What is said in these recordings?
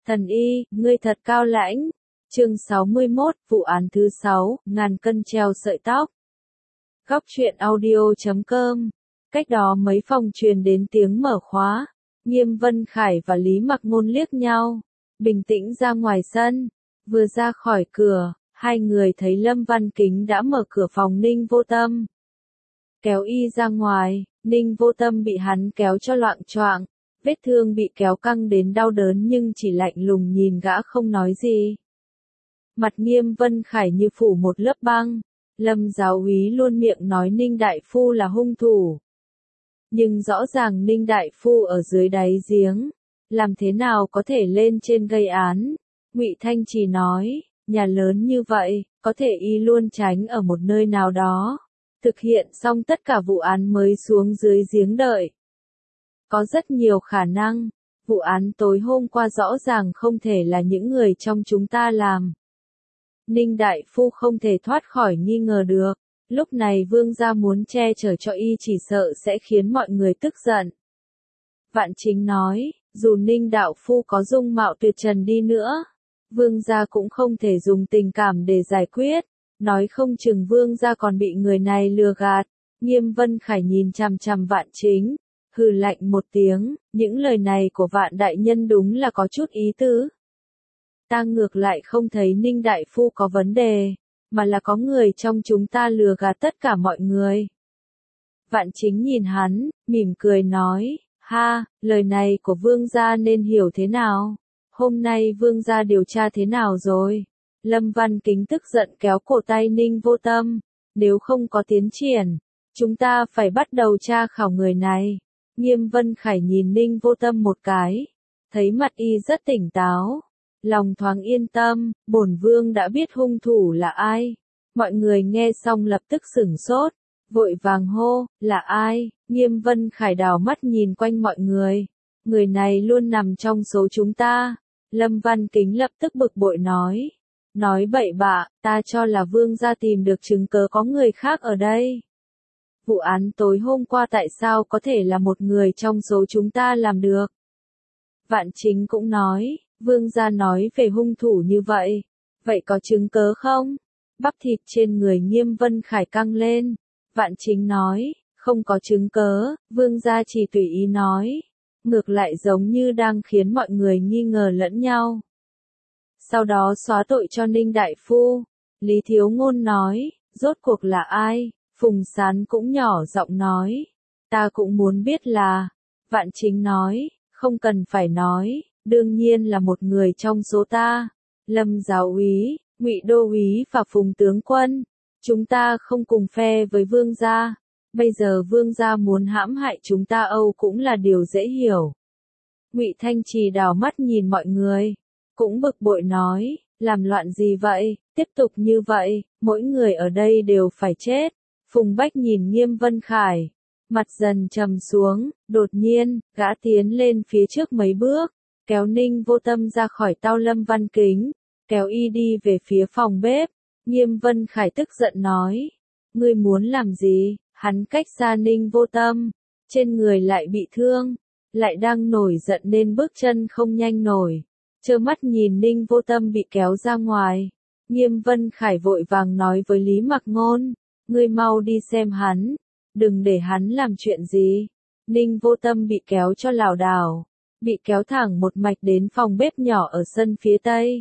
Thần y, ngươi thật cao lãnh. Chương 61, vụ án thứ 6, ngàn cân treo sợi tóc. Góc truyện audio.com. Cách đó mấy phòng truyền đến tiếng mở khóa. Nghiêm Vân Khải và Lý Mặc Ngôn liếc nhau, bình tĩnh ra ngoài sân. Vừa ra khỏi cửa, hai người thấy Lâm Văn Kính đã mở cửa phòng Ninh Vô Tâm. Kéo y ra ngoài, Ninh Vô Tâm bị hắn kéo cho loạng choạng, vết thương bị kéo căng đến đau đớn nhưng chỉ lạnh lùng nhìn gã không nói gì. Mặt Nghiêm Vân Khải như phủ một lớp băng. Lâm giáo úy luôn miệng nói Ninh đại phu là hung thủ. Nhưng rõ ràng Ninh đại phu ở dưới đáy giếng, làm thế nào có thể lên trên gây án? Ngụy Thanh Trì nói, nhà lớn như vậy, có thể y luôn tránh ở một nơi nào đó, thực hiện xong tất cả vụ án mới xuống dưới giếng đợi. Có rất nhiều khả năng, vụ án tối hôm qua rõ ràng không thể là những người trong chúng ta làm. Ninh đại phu không thể thoát khỏi nghi ngờ được. Lúc này Vương gia muốn che chở cho y chỉ sợ sẽ khiến mọi người tức giận. Vạn Chính nói, dù Ninh đạo phu có dung mạo tuyệt trần đi nữa, Vương gia cũng không thể dùng tình cảm để giải quyết, nói không chừng Vương gia còn bị người này lừa gạt. Nghiêm Vân Khải nhìn chằm chằm Vạn Chính, hừ lạnh một tiếng, những lời này của Vạn đại nhân đúng là có chút ý tứ. Ta ngược lại không thấy Ninh đại phu có vấn đề, mà là có người trong chúng ta lừa gạt tất cả mọi người. Vạn Chính nhìn hắn, mỉm cười nói, ha, lời này của Vương gia nên hiểu thế nào? Hôm nay Vương gia điều tra thế nào rồi? Lâm Văn Kính tức giận kéo cổ tay Ninh Vô Tâm, nếu không có tiến triển, chúng ta phải bắt đầu tra khảo người này. Nghiêm Vân Khải nhìn Ninh Vô Tâm một cái, thấy mặt y rất tỉnh táo. Lòng thoáng yên tâm, bổn vương đã biết hung thủ là ai. Mọi người nghe xong lập tức sửng sốt, vội vàng hô, là ai? Nghiêm Vân Khải đảo mắt nhìn quanh mọi người. Người này luôn nằm trong số chúng ta. Lâm Văn Kính lập tức bực bội nói. Nói bậy bạ, ta cho là vương gia tìm được chứng cớ có người khác ở đây. Vụ án tối hôm qua tại sao có thể là một người trong số chúng ta làm được? Vạn Chính cũng nói. Vương gia nói về hung thủ như vậy, vậy có chứng cớ không? Bắp thịt trên người Nghiêm Vân Khải căng lên. Vạn Chính nói, không có chứng cớ, vương gia chỉ tùy ý nói. Ngược lại giống như đang khiến mọi người nghi ngờ lẫn nhau. Sau đó xóa tội cho Ninh đại phu. Lý Thiếu Ngôn nói, rốt cuộc là ai? Phùng Sán cũng nhỏ giọng nói, ta cũng muốn biết là. Vạn Chính nói, không cần phải nói. Đương nhiên là một người trong số ta. Lâm giáo úy, Ngụy đô úy và Phùng tướng quân, chúng ta không cùng phe với vương gia. Bây giờ vương gia muốn hãm hại chúng ta Âu cũng là điều dễ hiểu. Ngụy Thanh Trì đảo mắt nhìn mọi người, cũng bực bội nói, làm loạn gì vậy? Tiếp tục như vậy, mỗi người ở đây đều phải chết. Phùng Bách nhìn Nghiêm Vân Khải, mặt dần trầm xuống. Đột nhiên, gã tiến lên phía trước mấy bước, kéo Ninh Vô Tâm ra khỏi tao Lâm Văn Kính, kéo y đi về phía phòng bếp. Nghiêm Vân Khải tức giận nói, ngươi muốn làm gì? Hắn cách xa Ninh Vô Tâm, trên người lại bị thương, lại đang nổi giận nên bước chân không nhanh nổi, trơ mắt nhìn Ninh Vô Tâm bị kéo ra ngoài. Nghiêm Vân Khải vội vàng nói với Lý Mặc Ngôn, ngươi mau đi xem hắn, đừng để hắn làm chuyện gì. Ninh Vô Tâm bị kéo cho lảo đảo, bị kéo thẳng một mạch đến phòng bếp nhỏ ở sân phía tây.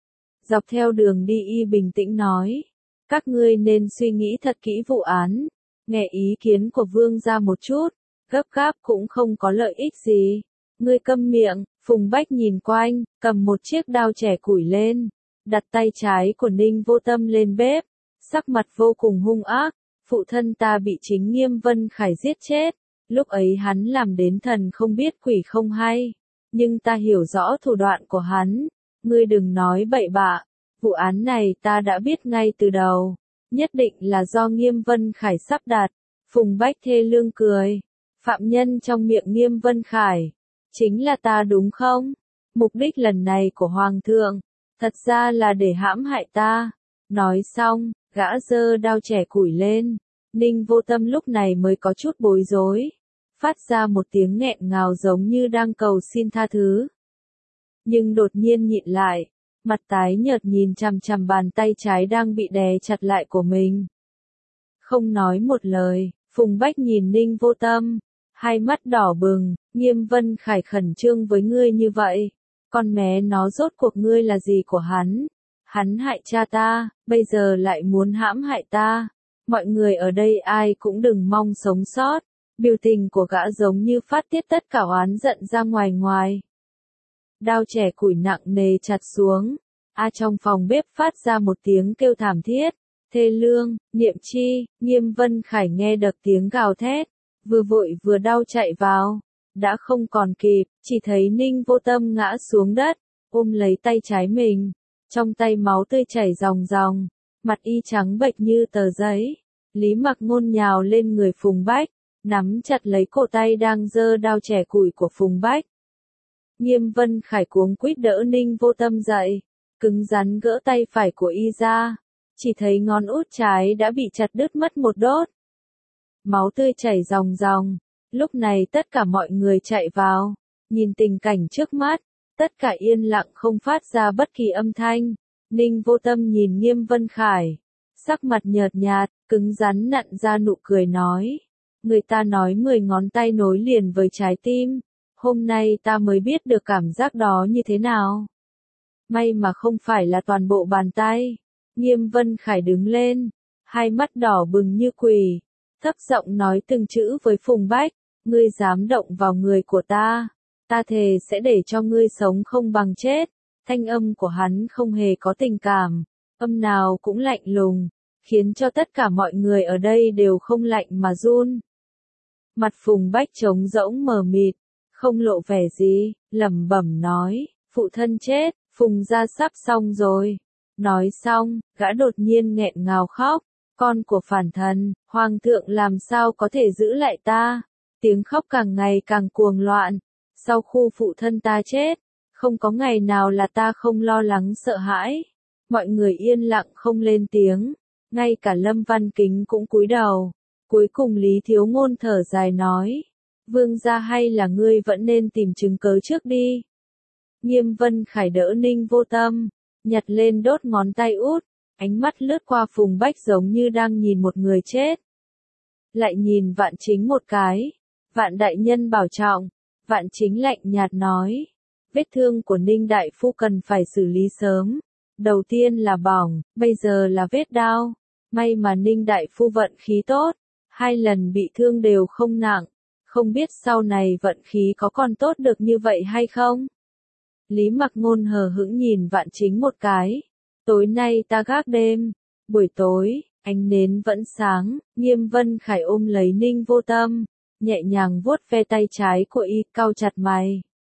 Dọc theo đường đi y bình tĩnh nói, các ngươi nên suy nghĩ thật kỹ vụ án, nghe ý kiến của vương gia một chút, gấp gáp cũng không có lợi ích gì. Ngươi câm miệng. Phùng Bách nhìn quanh, cầm một chiếc đao chẻ củi lên, đặt tay trái của Ninh Vô Tâm lên bếp, sắc mặt vô cùng hung ác. Phụ thân ta bị chính Nghiêm Vân Khải giết chết, lúc ấy hắn làm đến thần không biết quỷ không hay, nhưng ta hiểu rõ thủ đoạn của hắn. Ngươi đừng nói bậy bạ, vụ án này ta đã biết ngay từ đầu, nhất định là do Nghiêm Vân Khải sắp đặt. Phùng Bách thê lương cười, phạm nhân trong miệng Nghiêm Vân Khải, chính là ta đúng không? Mục đích lần này của Hoàng thượng, thật ra là để hãm hại ta. Nói xong, gã giơ đao chẻ củi lên. Ninh Vô Tâm lúc này mới có chút bối rối, phát ra một tiếng nghẹn ngào giống như đang cầu xin tha thứ. nhưng đột nhiên nhịn lại, mặt tái nhợt nhìn chằm chằm bàn tay trái đang bị đè chặt lại của mình. Không nói một lời, Phùng Bách nhìn Ninh Vô Tâm, hai mắt đỏ bừng, Nghiêm Vân Khải khẩn trương với ngươi như vậy, con mẹ nó rốt cuộc ngươi là gì của hắn? Hắn hại cha ta, bây giờ lại muốn hãm hại ta. Mọi người ở đây ai cũng đừng mong sống sót. Biểu tình của gã giống như phát tiết tất cả oán giận ra ngoài. Đao chẻ củi nặng nề chặt xuống. Trong phòng bếp phát ra một tiếng kêu thảm thiết. Thê lương, Niệm Chi, Nghiêm Vân Khải nghe được tiếng gào thét. Vừa vội vừa đau chạy vào. Đã không còn kịp, chỉ thấy Ninh Vô Tâm ngã xuống đất, ôm lấy tay trái mình. Trong tay máu tươi chảy ròng ròng, mặt y trắng bệch như tờ giấy. Lý Mặc Ngôn nhào lên người Phùng Bách, nắm chặt lấy cổ tay đang giơ đao chẻ củi của Phùng Bách. Nghiêm Vân Khải cuống quýt đỡ Ninh Vô Tâm dậy, cứng rắn gỡ tay phải của y ra, chỉ thấy ngón út trái đã bị chặt đứt mất một đốt. Máu tươi chảy ròng ròng, lúc này tất cả mọi người chạy vào, nhìn tình cảnh trước mắt, tất cả yên lặng không phát ra bất kỳ âm thanh. Ninh Vô Tâm nhìn Nghiêm Vân Khải, sắc mặt nhợt nhạt, cứng rắn nặn ra nụ cười nói. Người ta nói 10 ngón tay nối liền với trái tim, hôm nay ta mới biết được cảm giác đó như thế nào. May mà không phải là toàn bộ bàn tay. Nghiêm Vân Khải đứng lên, hai mắt đỏ bừng như quỷ, thấp giọng nói từng chữ với Phùng Bách, ngươi dám động vào người của ta thề sẽ để cho ngươi sống không bằng chết. Thanh âm của hắn không hề có tình cảm, âm nào cũng lạnh lùng, khiến cho tất cả mọi người ở đây đều không lạnh mà run. Mặt Phùng Bách trống rỗng mờ mịt, không lộ vẻ gì, lẩm bẩm nói, phụ thân chết, Phùng gia sắp xong rồi. Nói xong, gã đột nhiên nghẹn ngào khóc, con của phản thần, hoàng thượng làm sao có thể giữ lại ta? Tiếng khóc càng ngày càng cuồng loạn. Sau khu phụ thân ta chết, không có ngày nào là ta không lo lắng sợ hãi. Mọi người yên lặng không lên tiếng, ngay cả Lâm Văn Kính cũng cúi đầu. Cuối cùng Lý Thiếu Ngôn thở dài nói, vương gia hay là ngươi vẫn nên tìm chứng cớ trước đi. Nghiêm Vân Khải đỡ Ninh Vô Tâm, nhặt lên đốt ngón tay út, ánh mắt lướt qua Phùng Bách giống như đang nhìn một người chết. Lại nhìn Vạn Chính một cái, Vạn đại nhân bảo trọng. Vạn Chính lạnh nhạt nói, vết thương của Ninh đại phu cần phải xử lý sớm. Đầu tiên là bỏng, bây giờ là vết đau. May mà Ninh đại phu vận khí tốt, 2 lần bị thương đều không nặng. Không biết sau này vận khí có còn tốt được như vậy hay không? Lý Mặc Ngôn hờ hững nhìn Vạn Chính một cái. Tối nay ta gác đêm. Buổi tối, ánh nến vẫn sáng, Nghiêm Vân Khải ôm lấy Ninh Vô Tâm, nhẹ nhàng vuốt ve tay trái của y, cau chặt mày.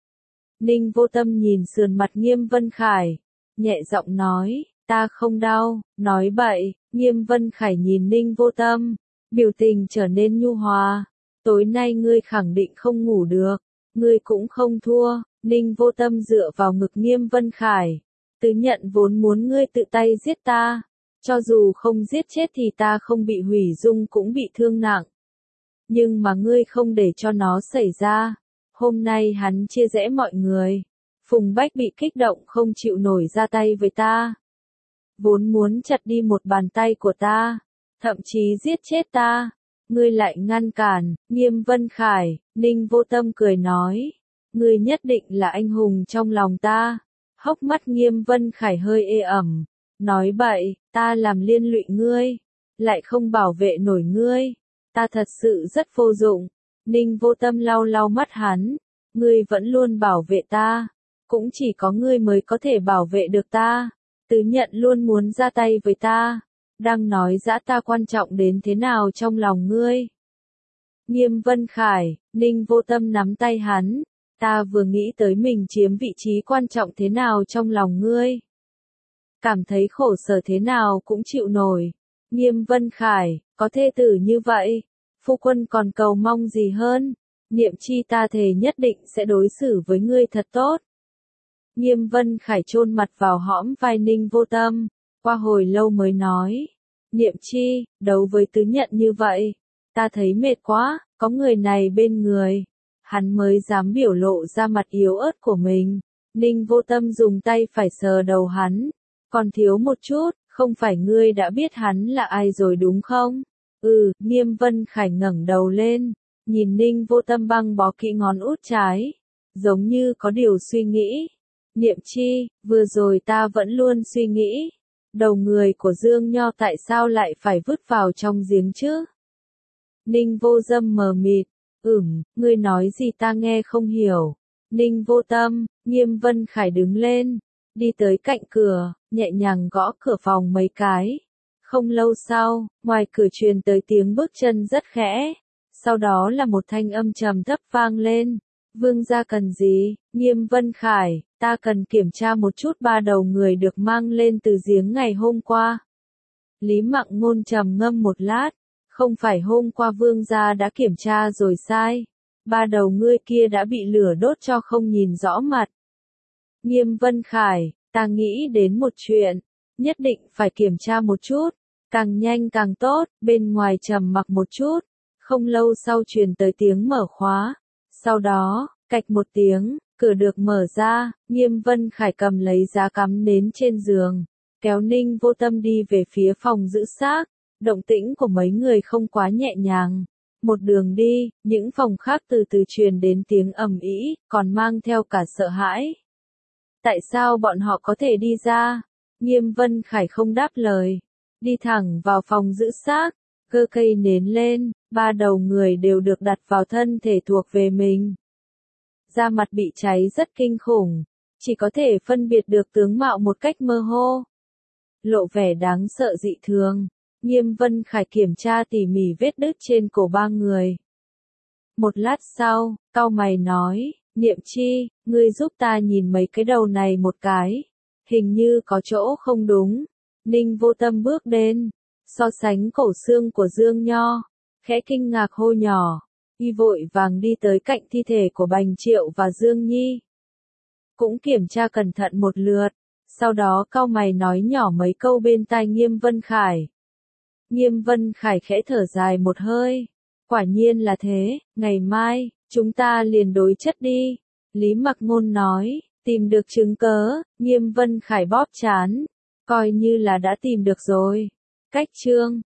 Ninh Vô Tâm nhìn sườn mặt Nghiêm Vân Khải, nhẹ giọng nói, ta không đau. Nói bậy. Nghiêm Vân Khải nhìn Ninh Vô Tâm, biểu tình trở nên nhu hòa. Tối nay ngươi khẳng định không ngủ được, ngươi cũng không thua. Ninh Vô Tâm dựa vào ngực Nghiêm Vân Khải, Tứ Nhận vốn muốn ngươi tự tay giết ta, cho dù không giết chết thì ta không bị hủy dung cũng bị thương nặng. Nhưng mà ngươi không để cho nó xảy ra. Hôm nay hắn chia rẽ mọi người. Phùng Bách bị kích động không chịu nổi ra tay với ta. Vốn muốn chặt đi một bàn tay của ta, thậm chí giết chết ta. Ngươi lại ngăn cản. Nghiêm Vân Khải, Ninh Vô Tâm cười nói, ngươi nhất định là anh hùng trong lòng ta. Hốc mắt Nghiêm Vân Khải hơi ê ẩm, nói bậy, ta làm liên lụy ngươi, lại không bảo vệ nổi ngươi. Ta thật sự rất vô dụng. Ninh Vô Tâm lau lau mắt hắn, ngươi vẫn luôn bảo vệ ta, cũng chỉ có ngươi mới có thể bảo vệ được ta. Tứ Nhận luôn muốn ra tay với ta, đang nói dã ta quan trọng đến thế nào trong lòng ngươi. Nghiêm Vân Khải, Ninh Vô Tâm nắm tay hắn, ta vừa nghĩ tới mình chiếm vị trí quan trọng thế nào trong lòng ngươi. Cảm thấy khổ sở thế nào cũng chịu nổi. Nghiêm Vân Khải, có thê tử như vậy, phu quân còn cầu mong gì hơn. Niệm Chi ta thề nhất định sẽ đối xử với ngươi thật tốt. Nghiêm Vân Khải chôn mặt vào hõm vai Ninh Vô Tâm, qua hồi lâu mới nói, Niệm Chi, đấu với Tứ Nhận như vậy, ta thấy mệt quá, có người này bên người, hắn mới dám biểu lộ ra mặt yếu ớt của mình. Ninh Vô Tâm dùng tay phải sờ đầu hắn. Còn thiếu một chút, không phải ngươi đã biết hắn là ai rồi đúng không? Nghiêm Vân Khải ngẩng đầu lên, nhìn Ninh Vô Tâm băng bó kỹ ngón út trái, giống như có điều suy nghĩ. Niệm Chi, vừa rồi ta vẫn luôn suy nghĩ, đầu người của Dương Nho tại sao lại phải vứt vào trong giếng chứ? Ninh Vô Dâm mờ mịt, ngươi nói gì ta nghe không hiểu. Ninh Vô Tâm, Nghiêm Vân Khải đứng lên, đi tới cạnh cửa, nhẹ nhàng gõ cửa phòng mấy cái. Không lâu sau, ngoài cửa truyền tới tiếng bước chân rất khẽ, sau đó là một thanh âm trầm thấp vang lên. Vương gia cần gì? Nghiêm Vân Khải, ta cần kiểm tra một chút ba đầu người được mang lên từ giếng ngày hôm qua. Lý Mặng Ngôn trầm ngâm một lát, không phải hôm qua vương gia đã kiểm tra rồi sai. Ba đầu ngươi kia đã bị lửa đốt cho không nhìn rõ mặt. Nghiêm Vân Khải, ta nghĩ đến một chuyện, nhất định phải kiểm tra một chút, càng nhanh càng tốt. Bên ngoài trầm mặc một chút, không lâu sau truyền tới tiếng mở khóa. Sau đó, cạch một tiếng, cửa được mở ra, Nghiêm Vân Khải cầm lấy giá cắm nến trên giường, kéo Ninh Vô Tâm đi về phía phòng giữ xác. Động tĩnh của mấy người không quá nhẹ nhàng. Một đường đi, những phòng khác từ từ truyền đến tiếng ầm ĩ, còn mang theo cả sợ hãi. Tại sao bọn họ có thể đi ra? Nghiêm Vân Khải không đáp lời, đi thẳng vào phòng giữ xác, cơ cây nến lên, ba đầu người đều được đặt vào thân thể thuộc về mình. Da mặt bị cháy rất kinh khủng, chỉ có thể phân biệt được tướng mạo một cách mơ hồ. Lộ vẻ đáng sợ dị thường, Nghiêm Vân Khải kiểm tra tỉ mỉ vết đứt trên cổ ba người. Một lát sau, cau mày nói, Niệm Chi, ngươi giúp ta nhìn mấy cái đầu này một cái, hình như có chỗ không đúng. Ninh Vô Tâm bước đến, so sánh cổ xương của Dương Nho, khẽ kinh ngạc hô nhỏ, y vội vàng đi tới cạnh thi thể của Bành Triệu và Dương Nhi. Cũng kiểm tra cẩn thận một lượt, sau đó cau mày nói nhỏ mấy câu bên tai Nghiêm Vân Khải. Nghiêm Vân Khải khẽ thở dài một hơi, quả nhiên là thế, ngày mai, chúng ta liền đối chất đi. Lý Mặc Ngôn nói, tìm được chứng cớ. Nghiêm Vân Khải bóp trán, coi như là đã tìm được rồi. Cách chương